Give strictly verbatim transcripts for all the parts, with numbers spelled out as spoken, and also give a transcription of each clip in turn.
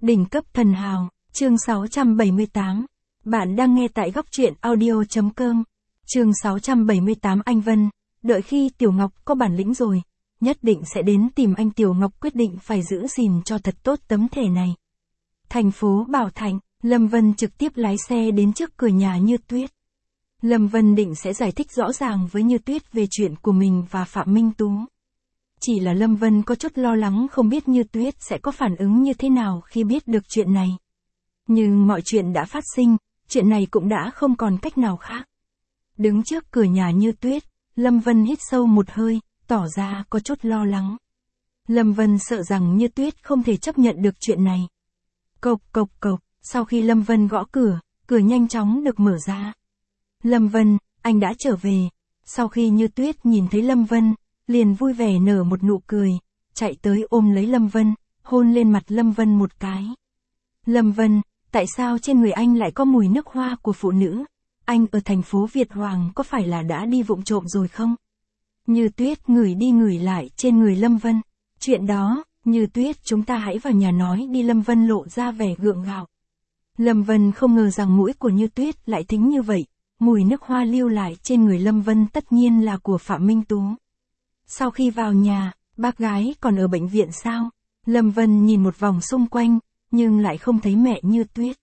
Đỉnh cấp thần hào, chương sáu trăm bảy mươi tám. Bạn đang nghe tại góc truyện audio.com. Chương sáu trăm bảy mươi tám. Anh Vân, đợi khi Tiểu Ngọc có bản lĩnh rồi, nhất định sẽ đến tìm anh. Tiểu Ngọc quyết định phải giữ gìn cho thật tốt tấm thể này. Thành phố Bảo Thạnh, Lâm Vân trực tiếp lái xe đến trước cửa nhà Như Tuyết. Lâm Vân định sẽ giải thích rõ ràng với Như Tuyết về chuyện của mình và Phạm Minh Tú. Chỉ là Lâm Vân có chút lo lắng không biết Như Tuyết sẽ có phản ứng như thế nào khi biết được chuyện này. Nhưng mọi chuyện đã phát sinh, chuyện này cũng đã không còn cách nào khác. Đứng trước cửa nhà Như Tuyết, Lâm Vân hít sâu một hơi, tỏ ra có chút lo lắng. Lâm Vân sợ rằng Như Tuyết không thể chấp nhận được chuyện này. Cộc cộc cộc, sau khi Lâm Vân gõ cửa, cửa nhanh chóng được mở ra. Lâm Vân, anh đã trở về. Sau khi Như Tuyết nhìn thấy Lâm Vân, liền vui vẻ nở một nụ cười, chạy tới ôm lấy Lâm Vân, hôn lên mặt Lâm Vân một cái. Lâm Vân, tại sao trên người anh lại có mùi nước hoa của phụ nữ? Anh ở thành phố Việt Hoàng có phải là đã đi vụng trộm rồi không? Như Tuyết ngửi đi ngửi lại trên người Lâm Vân. Chuyện đó, Như Tuyết, chúng ta hãy vào nhà nói đi. Lâm Vân lộ ra vẻ gượng gạo. Lâm Vân không ngờ rằng mũi của Như Tuyết lại thính như vậy. Mùi nước hoa lưu lại trên người Lâm Vân tất nhiên là của Phạm Minh Tú. Sau khi vào nhà, bác gái còn ở bệnh viện sao? Lâm Vân nhìn một vòng xung quanh, nhưng lại không thấy mẹ Như Tuyết.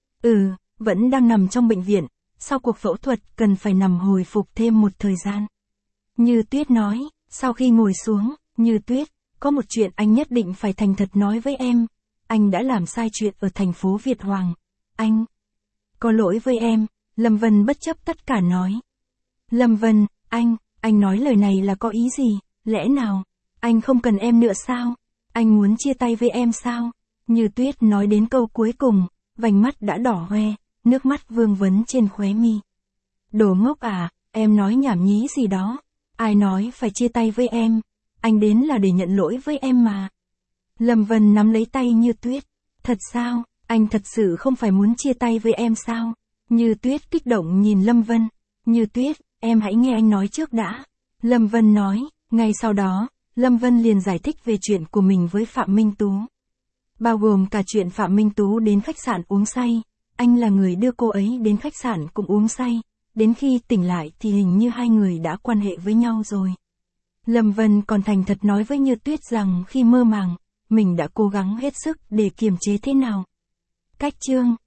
Ừ, vẫn đang nằm trong bệnh viện, sau cuộc phẫu thuật cần phải nằm hồi phục thêm một thời gian. Như Tuyết nói, sau khi ngồi xuống, Như Tuyết, có một chuyện anh nhất định phải thành thật nói với em. Anh đã làm sai chuyện ở thành phố Việt Hoàng. Anh có lỗi với em. Lâm Vân bất chấp tất cả nói. Lâm Vân, anh, anh nói lời này là có ý gì? Lẽ nào, anh không cần em nữa sao? Anh muốn chia tay với em sao? Như Tuyết nói đến câu cuối cùng, vành mắt đã đỏ hoe, nước mắt vương vấn trên khóe mi. Đồ ngốc à, em nói nhảm nhí gì đó? Ai nói phải chia tay với em? Anh đến là để nhận lỗi với em mà. Lâm Vân nắm lấy tay Như Tuyết. Thật sao, anh thật sự không phải muốn chia tay với em sao? Như Tuyết kích động nhìn Lâm Vân. Như Tuyết, em hãy nghe anh nói trước đã. Lâm Vân nói, ngay sau đó, Lâm Vân liền giải thích về chuyện của mình với Phạm Minh Tú. Bao gồm cả chuyện Phạm Minh Tú đến khách sạn uống say, anh là người đưa cô ấy đến khách sạn cũng uống say, đến khi tỉnh lại thì hình như hai người đã quan hệ với nhau rồi. Lâm Vân còn thành thật nói với Như Tuyết rằng khi mơ màng, mình đã cố gắng hết sức để kiềm chế thế nào. Cách chương